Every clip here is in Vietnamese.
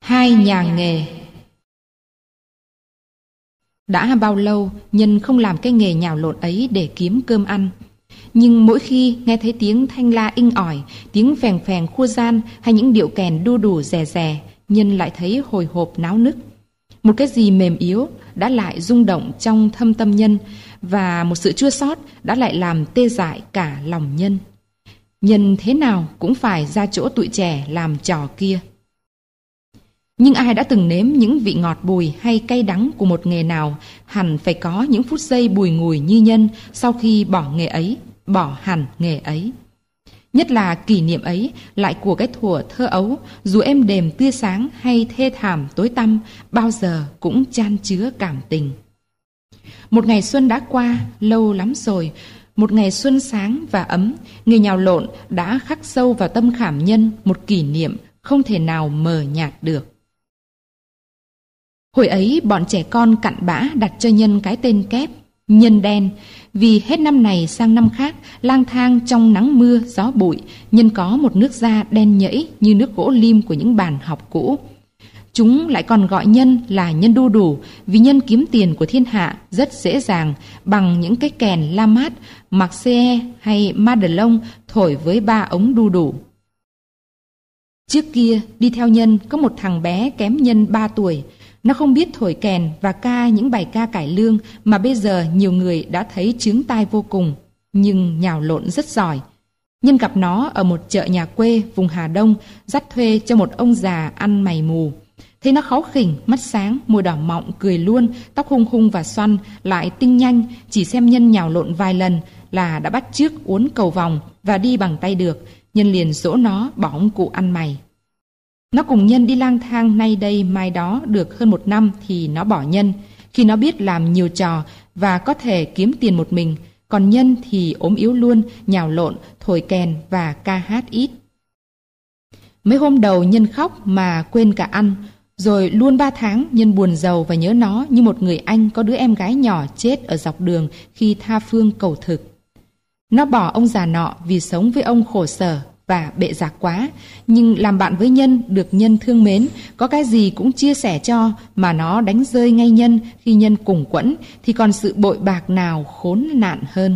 Hai nhà nghề. Đã bao lâu Nhân không làm cái nghề nhào lộn ấy để kiếm cơm ăn. Nhưng mỗi khi nghe thấy tiếng thanh la inh ỏi, tiếng phèn phèn khua gian hay những điệu kèn đu đủ rè rè, Nhân lại thấy hồi hộp náo nức. Một cái gì mềm yếu đã lại rung động trong thâm tâm Nhân, và một sự chua xót đã lại làm tê dại cả lòng Nhân. Nhân thế nào cũng phải ra chỗ tụi trẻ làm trò kia. Nhưng ai đã từng nếm những vị ngọt bùi hay cay đắng của một nghề nào, hẳn phải có những phút giây bùi ngùi như Nhân sau khi bỏ nghề ấy, bỏ hẳn nghề ấy. Nhất là kỷ niệm ấy lại của cái thuở thơ ấu, dù êm đềm tươi sáng hay thê thảm tối tăm, bao giờ cũng chan chứa cảm tình. Một ngày xuân đã qua, lâu lắm rồi, một ngày xuân sáng và ấm, nghề nhào lộn đã khắc sâu vào tâm khảm Nhân một kỷ niệm không thể nào mờ nhạt được. Hồi ấy bọn trẻ con cặn bã đặt cho Nhân cái tên kép Nhân đen, vì hết năm này sang năm khác, lang thang trong nắng mưa gió bụi, Nhân có một nước da đen nhẫy như nước gỗ lim của những bàn học cũ. Chúng lại còn gọi Nhân là Nhân đu đủ, vì Nhân kiếm tiền của thiên hạ rất dễ dàng bằng những cái kèn La Mát, Marseille hay Madelon thổi với 3 ống đu đủ. Trước kia đi theo Nhân có một thằng bé kém Nhân 3 tuổi. Nó không biết thổi kèn và ca những bài ca cải lương mà bây giờ nhiều người đã thấy chướng tai vô cùng, nhưng nhào lộn rất giỏi. Nhân gặp nó ở một chợ nhà quê vùng Hà Đông, dắt thuê cho một ông già ăn mày mù. Thấy nó kháu khỉnh, mắt sáng, môi đỏ mọng, cười luôn, tóc hung hung và xoăn, lại tinh nhanh, chỉ xem Nhân nhào lộn vài lần là đã bắt chước uốn cầu vòng và đi bằng tay được. Nhân liền dỗ nó bỏ ông cụ ăn mày. Nó cùng Nhân đi lang thang nay đây mai đó được hơn 1 năm thì nó bỏ Nhân, khi nó biết làm nhiều trò và có thể kiếm tiền một mình, còn Nhân thì ốm yếu luôn, nhào lộn, thổi kèn và ca hát ít. Mấy hôm đầu Nhân khóc mà quên cả ăn, rồi luôn 3 tháng Nhân buồn rầu và nhớ nó như một người anh có đứa em gái nhỏ chết ở dọc đường khi tha phương cầu thực. Nó bỏ ông già nọ vì sống với ông khổ sở và bệ rạc quá, nhưng làm bạn với Nhân được Nhân thương mến, có cái gì cũng chia sẻ cho, mà nó đánh rơi ngay Nhân khi Nhân cùng quẫn thì còn sự bội bạc nào khốn nạn hơn.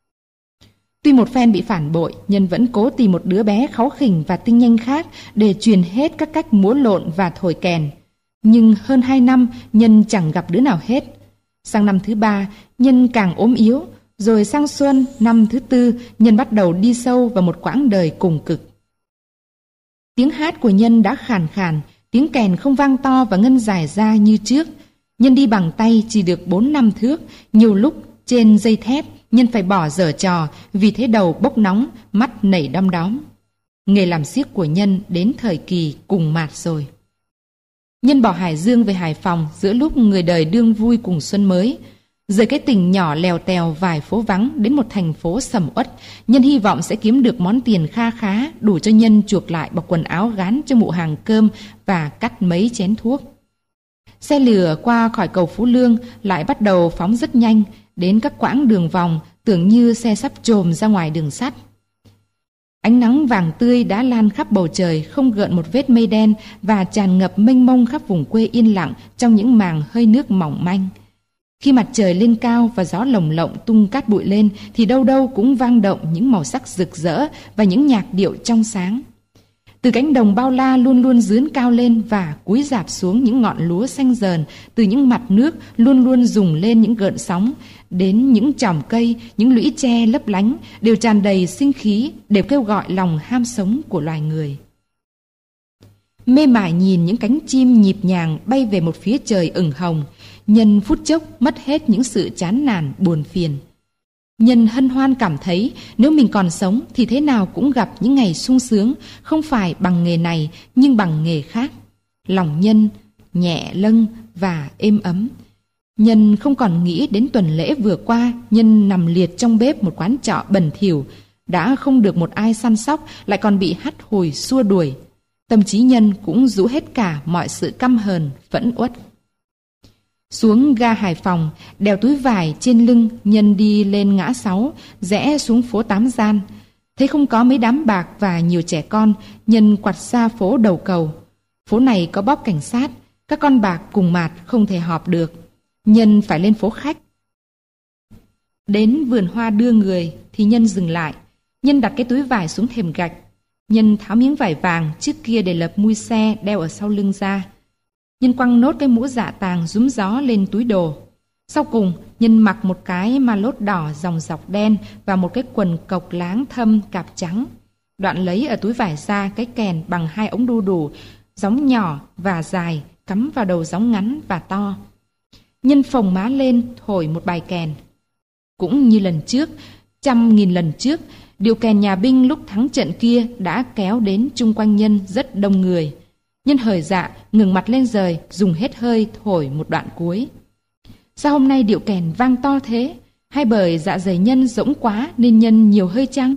Tuy một phen bị phản bội, Nhân vẫn cố tìm một đứa bé kháu khỉnh và tinh nhanh khác để truyền hết các cách múa lộn và thổi kèn. Nhưng hơn 2 năm Nhân chẳng gặp đứa nào hết. Sang năm thứ 3, Nhân càng ốm yếu. Rồi sang xuân năm thứ 4, Nhân bắt đầu đi sâu vào một quãng đời cùng cực. Tiếng hát của Nhân đã khàn khàn, tiếng kèn không vang to và ngân dài ra như trước. Nhân đi bằng tay chỉ được 4-5 thước, nhiều lúc trên dây thép Nhân phải bỏ dở trò vì thấy đầu bốc nóng, mắt nảy đom đóm. Nghề làm xiếc của Nhân đến thời kỳ cùng mạt rồi. Nhân bỏ Hải Dương về Hải Phòng giữa lúc người đời đương vui cùng xuân mới. Rời cái tỉnh nhỏ lèo tèo vài phố vắng đến một thành phố sầm uất, Nhân hy vọng sẽ kiếm được món tiền kha khá đủ cho Nhân chuộc lại bọc quần áo gán cho mụ hàng cơm và cắt mấy chén thuốc. Xe lửa qua khỏi cầu Phú Lương lại bắt đầu phóng rất nhanh đến các quãng đường vòng, tưởng như xe sắp chồm ra ngoài đường sắt. Ánh nắng vàng tươi đã lan khắp bầu trời, không gợn một vết mây đen và tràn ngập mênh mông khắp vùng quê yên lặng trong những màng hơi nước mỏng manh. Khi mặt trời lên cao và gió lồng lộng tung cát bụi lên thì đâu đâu cũng vang động những màu sắc rực rỡ và những nhạc điệu trong sáng. Từ cánh đồng bao la luôn luôn dướn cao lên và cúi rạp xuống những ngọn lúa xanh dờn, từ những mặt nước luôn luôn rùng lên những gợn sóng, đến những chòm cây, những lũy tre lấp lánh đều tràn đầy sinh khí, đều kêu gọi lòng ham sống của loài người. Mê mải nhìn những cánh chim nhịp nhàng bay về một phía trời ửng hồng, Nhân phút chốc mất hết những sự chán nản buồn phiền. Nhân hân hoan cảm thấy nếu mình còn sống thì thế nào cũng gặp những ngày sung sướng, không phải bằng nghề này nhưng bằng nghề khác. Lòng Nhân nhẹ lâng và êm ấm. Nhân không còn nghĩ đến tuần lễ vừa qua Nhân nằm liệt trong bếp một quán trọ bẩn thỉu, đã không được một ai săn sóc, lại còn bị hắt hủi xua đuổi. Tâm trí Nhân cũng rũ hết cả mọi sự căm hờn, phẫn uất. Xuống ga Hải Phòng, đeo túi vải trên lưng, Nhân đi lên ngã 6, rẽ xuống phố Tám Gian. Thấy không có mấy đám bạc và nhiều trẻ con, Nhân quặt ra phố Đầu Cầu. Phố này có bóp cảnh sát, các con bạc cùng mạt không thể họp được. Nhân phải lên phố khách. Đến vườn hoa đưa người thì Nhân dừng lại. Nhân đặt cái túi vải xuống thềm gạch. Nhân tháo miếng vải vàng trước kia để lợp mui xe đeo ở sau lưng ra. Nhân quăng nốt cái mũ dạ tàng rúm gió lên túi đồ. Sau cùng, Nhân mặc một cái ma lốt đỏ dòng dọc đen và một cái quần cộc láng thâm cạp trắng. Đoạn lấy ở túi vải ra cái kèn bằng 2 ống đu đủ, gióng nhỏ và dài, cắm vào đầu gióng ngắn và to. Nhân phồng má lên thổi một bài kèn. Cũng như lần trước, 100.000 lần trước, điệu kèn nhà binh lúc thắng trận kia đã kéo đến chung quanh Nhân rất đông người. Nhân hời dạ, ngừng mặt lên rời, dùng hết hơi thổi một đoạn cuối. Sao hôm nay điệu kèn vang to thế? Hay bởi dạ dày Nhân rỗng quá nên Nhân nhiều hơi chăng?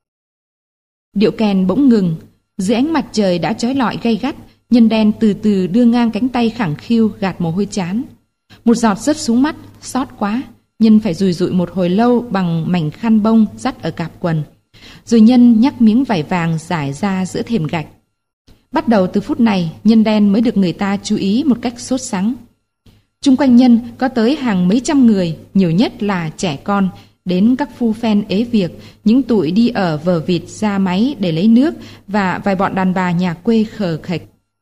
Điệu kèn bỗng ngừng. Dưới ánh mặt trời đã chói lọi gay gắt, Nhân đen từ từ đưa ngang cánh tay khẳng khiu gạt mồ hôi trán. Một giọt rớt xuống mắt, xót quá. Nhân phải dùi dụi một hồi lâu bằng mảnh khăn bông dắt ở cạp quần. Rồi Nhân nhắc miếng vải vàng rải ra giữa thềm gạch. Bắt đầu từ phút này, Nhân đen mới được người ta chú ý một cách sốt sắng. Chung quanh Nhân có tới hàng mấy trăm người, nhiều nhất là trẻ con, đến các phu phen ế việc, những tụi đi ở vờ vịt ra máy để lấy nước và vài bọn đàn bà nhà quê khờ khệch.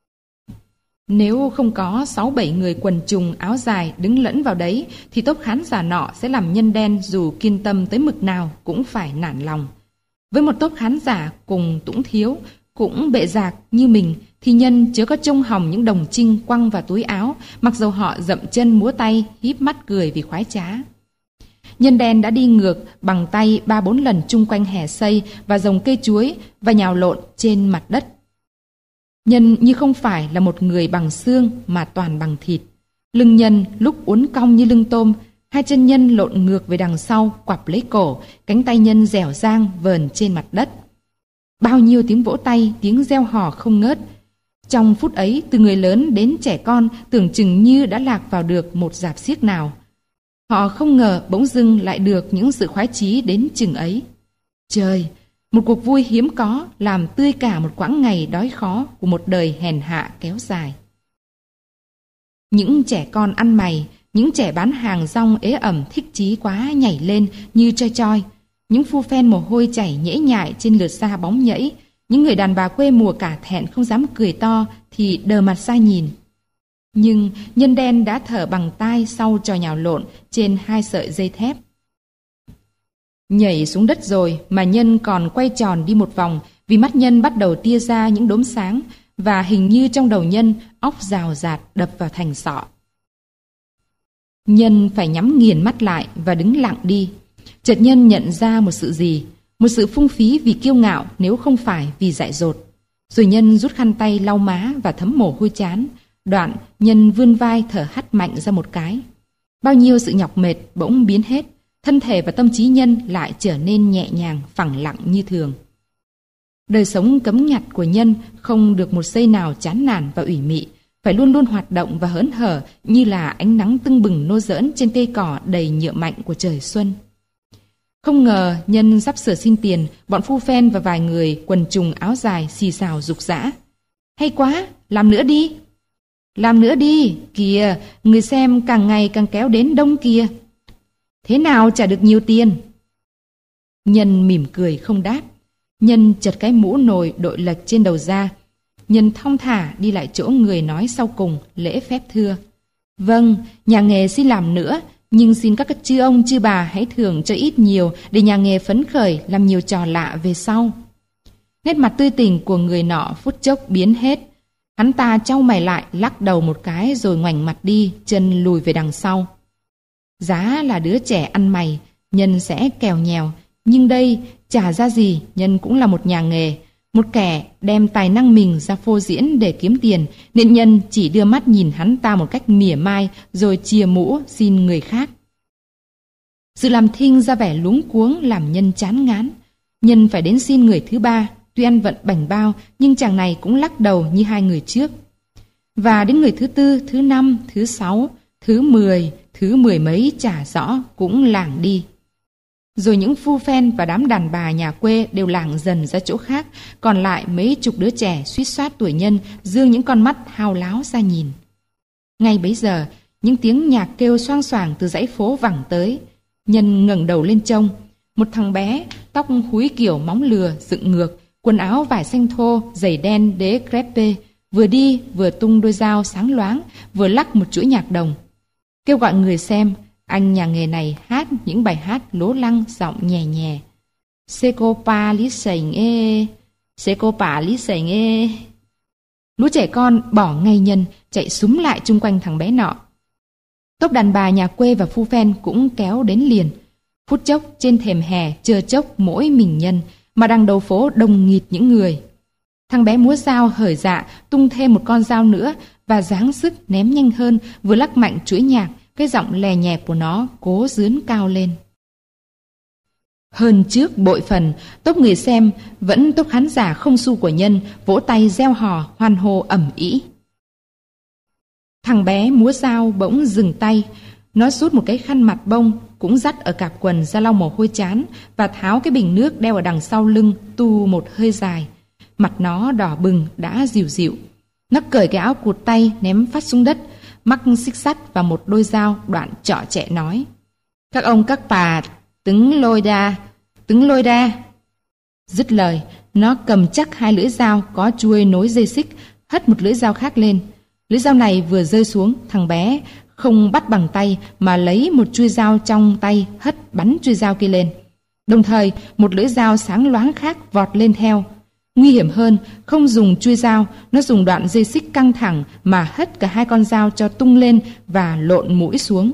Nếu không có 6-7 người quần trùng áo dài đứng lẫn vào đấy thì tốp khán giả nọ sẽ làm Nhân đen dù kiên tâm tới mực nào cũng phải nản lòng. Với một tốp khán giả cùng tũng thiếu, cũng bệ rạc như mình thì Nhân chớ có trông hòng những đồng trinh quăng vào túi áo, mặc dầu họ dậm chân múa tay, híp mắt cười vì khoái trá. Nhân đen đã đi ngược bằng tay 3-4 lần chung quanh hè xây và dòng cây chuối và nhào lộn trên mặt đất. Nhân như không phải là một người bằng xương mà toàn bằng thịt. Lưng Nhân lúc uốn cong như lưng tôm, hai chân Nhân lộn ngược về đằng sau quặp lấy cổ, cánh tay Nhân dẻo dang vờn trên mặt đất. Bao nhiêu tiếng vỗ tay, tiếng reo hò không ngớt. Trong phút ấy, từ người lớn đến trẻ con tưởng chừng như đã lạc vào được một rạp xiếc nào. Họ không ngờ bỗng dưng lại được những sự khoái chí đến chừng ấy. Trời! Một cuộc vui hiếm có làm tươi cả một quãng ngày đói khó của một đời hèn hạ kéo dài. Những trẻ con ăn mày, những trẻ bán hàng rong ế ẩm thích chí quá nhảy lên như choi choi. Những phu phen mồ hôi chảy nhễ nhại trên lượt xa bóng nhảy. Những người đàn bà quê mùa cả thẹn không dám cười to thì đờ mặt ra nhìn. Nhưng Nhân đen đã thở bằng tai sau trò nhào lộn trên 2 sợi dây thép. Nhảy xuống đất rồi mà Nhân còn quay tròn đi một vòng vì mắt Nhân bắt đầu tia ra những đốm sáng và hình như trong đầu Nhân óc rào rạt đập vào thành sọ. Nhân phải nhắm nghiền mắt lại và đứng lặng đi. Chợt Nhân nhận ra một sự gì, một sự phung phí vì kiêu ngạo nếu không phải vì dại dột. Rồi Nhân rút khăn tay lau má và thấm mồ hôi trán. Đoạn Nhân vươn vai thở hắt mạnh ra một cái. Bao nhiêu sự nhọc mệt bỗng biến hết. Thân thể và tâm trí Nhân lại trở nên nhẹ nhàng, phẳng lặng như thường. Đời sống cấm nhặt của Nhân không được một giây nào chán nản và ủy mị, phải luôn luôn hoạt động và hớn hở như là ánh nắng tưng bừng nô giỡn trên cây cỏ đầy nhựa mạnh của trời xuân. Không ngờ Nhân sắp sửa xin tiền, bọn phu phen và vài người quần trùng áo dài xì xào rục rã. Hay quá, làm nữa đi! Làm nữa đi, kìa, người xem càng ngày càng kéo đến đông kìa. Thế nào trả được nhiều tiền? Nhân mỉm cười không đáp. Nhân chật cái mũ nồi đội lệch trên đầu ra. Nhân thong thả đi lại chỗ người nói sau cùng, lễ phép thưa. Vâng, nhà nghề xin làm nữa, nhưng xin các chư ông chư bà hãy thưởng cho ít nhiều để nhà nghề phấn khởi làm nhiều trò lạ về sau. Nét mặt tươi tỉnh của người nọ phút chốc biến hết. Hắn ta chau mày lại, lắc đầu một cái rồi ngoảnh mặt đi, chân lùi về đằng sau. Giá là đứa trẻ ăn mày, Nhân sẽ kèo nhèo, nhưng đây chả ra gì, Nhân cũng là một nhà nghề, một kẻ đem tài năng mình ra phô diễn để kiếm tiền, nên Nhân chỉ đưa mắt nhìn hắn ta một cách mỉa mai rồi chìa mũ xin người khác. Sự làm thinh ra vẻ luống cuống làm Nhân chán ngán. Nhân phải đến xin người thứ ba, tuy ăn vận bảnh bao nhưng chàng này cũng lắc đầu như 2 người trước. Và đến người thứ 4, thứ 5, thứ 6, thứ 10, thứ 10 mấy chả rõ cũng lảng đi. Rồi những phu phen và đám đàn bà nhà quê đều lảng dần ra chỗ khác, còn lại mấy chục đứa trẻ suýt soát tuổi Nhân giương những con mắt hao láo ra nhìn. Ngay bấy giờ, những tiếng nhạc kêu xoang xoàng từ dãy phố vẳng tới. Nhân ngẩng đầu lên trông, một thằng bé, tóc húi kiểu móng lừa dựng ngược, quần áo vải xanh thô, giày đen đế crepe, vừa đi vừa tung đôi dao sáng loáng, vừa lắc một chuỗi nhạc đồng. Kêu gọi người xem, anh nhà nghề này hát những bài hát lố lăng giọng nhẹ nhẹ. Secopa lý sành ê, Secopa lý sành ê. Lũ trẻ con bỏ ngay Nhân, chạy súm lại chung quanh thằng bé nọ. Tốp đàn bà nhà quê và phu phen cũng kéo đến liền. Phút chốc trên thềm hè chơ chốc mỗi mình Nhân, mà đằng đầu phố đông nghịt những người. Thằng bé múa dao hởi dạ tung thêm một con dao nữa và giáng sức ném nhanh hơn, vừa lắc mạnh chuỗi nhạc, cái giọng lè nhẹp của nó cố dướn cao lên. Hơn trước bội phần, tốp người xem vẫn tốp khán giả không xu của Nhân vỗ tay reo hò hoan hô ầm ĩ. Thằng bé múa dao bỗng dừng tay, nó rút một cái khăn mặt bông cũng dắt ở cạp quần ra lau mồ hôi chán và tháo cái bình nước đeo ở đằng sau lưng tu một hơi dài. Mặt nó đỏ bừng đã dịu dịu. Nó cởi cái áo cụt tay ném phát xuống đất, mắc xích sắt và một đôi dao đoạn trọ trẻ nói: "Các ông các bà, tứng lôi đa." Dứt lời, nó cầm chắc hai lưỡi dao có chuôi nối dây xích, hất một lưỡi dao khác lên. Lưỡi dao này vừa rơi xuống, thằng bé không bắt bằng tay mà lấy một chuôi dao trong tay hất bắn chuôi dao kia lên. Đồng thời, một lưỡi dao sáng loáng khác vọt lên theo. Nguy hiểm hơn, không dùng chuôi dao, nó dùng đoạn dây xích căng thẳng mà hất cả hai con dao cho tung lên và lộn mũi xuống.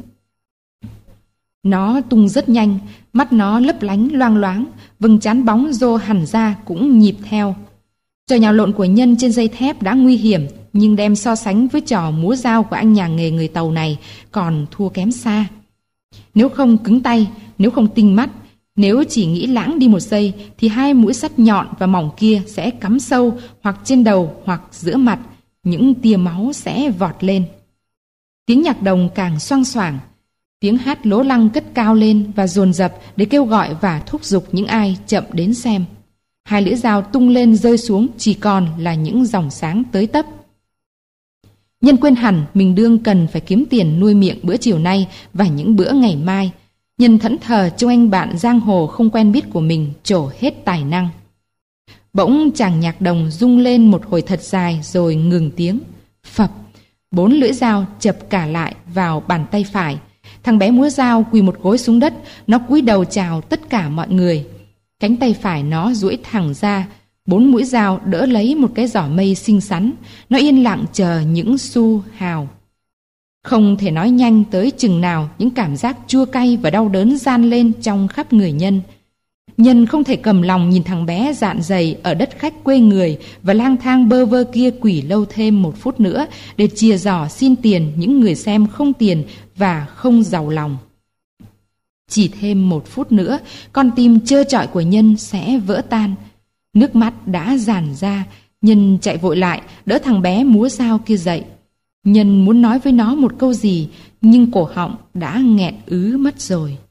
Nó tung rất nhanh, mắt nó lấp lánh loang loáng, vầng trán bóng rô hẳn ra cũng nhịp theo. Trò nhào lộn của Nhân trên dây thép đã nguy hiểm, nhưng đem so sánh với trò múa dao của anh nhà nghề người Tàu này còn thua kém xa. Nếu không cứng tay, nếu không tinh mắt, nếu chỉ nghĩ lãng đi một giây thì hai mũi sắt nhọn và mỏng kia sẽ cắm sâu hoặc trên đầu hoặc giữa mặt, những tia máu sẽ vọt lên. Tiếng nhạc đồng càng xoang xoảng, tiếng hát lố lăng cất cao lên và dồn dập để kêu gọi và thúc giục những ai chậm đến xem. Hai lưỡi dao tung lên rơi xuống chỉ còn là những dòng sáng tới tấp. Nhân quên hẳn mình đương cần phải kiếm tiền nuôi miệng bữa chiều nay và những bữa ngày mai. Nhân thẫn thờ trông anh bạn giang hồ không quen biết của mình trổ hết tài năng. Bỗng chàng nhạc đồng rung lên một hồi thật dài rồi ngừng tiếng. Phập, 4 lưỡi dao chập cả lại vào bàn tay phải. Thằng bé múa dao quỳ một gối xuống đất, nó cúi đầu chào tất cả mọi người. Cánh tay phải nó duỗi thẳng ra, 4 mũi dao đỡ lấy một cái giỏ mây xinh xắn. Nó yên lặng chờ những xu hào. Không thể nói nhanh tới chừng nào những cảm giác chua cay và đau đớn gian lên trong khắp người Nhân. Nhân không thể cầm lòng nhìn thằng bé dạn dày ở đất khách quê người và lang thang bơ vơ kia quỷ lâu thêm 1 phút nữa để chìa giỏ xin tiền những người xem không tiền và không giàu lòng. Chỉ thêm 1 phút nữa, con tim trơ trọi của Nhân sẽ vỡ tan. Nước mắt đã dàn ra, Nhân chạy vội lại, đỡ thằng bé múa dao kia dậy. Nhân muốn nói với nó một câu gì, nhưng cổ họng đã nghẹn ứ mất rồi.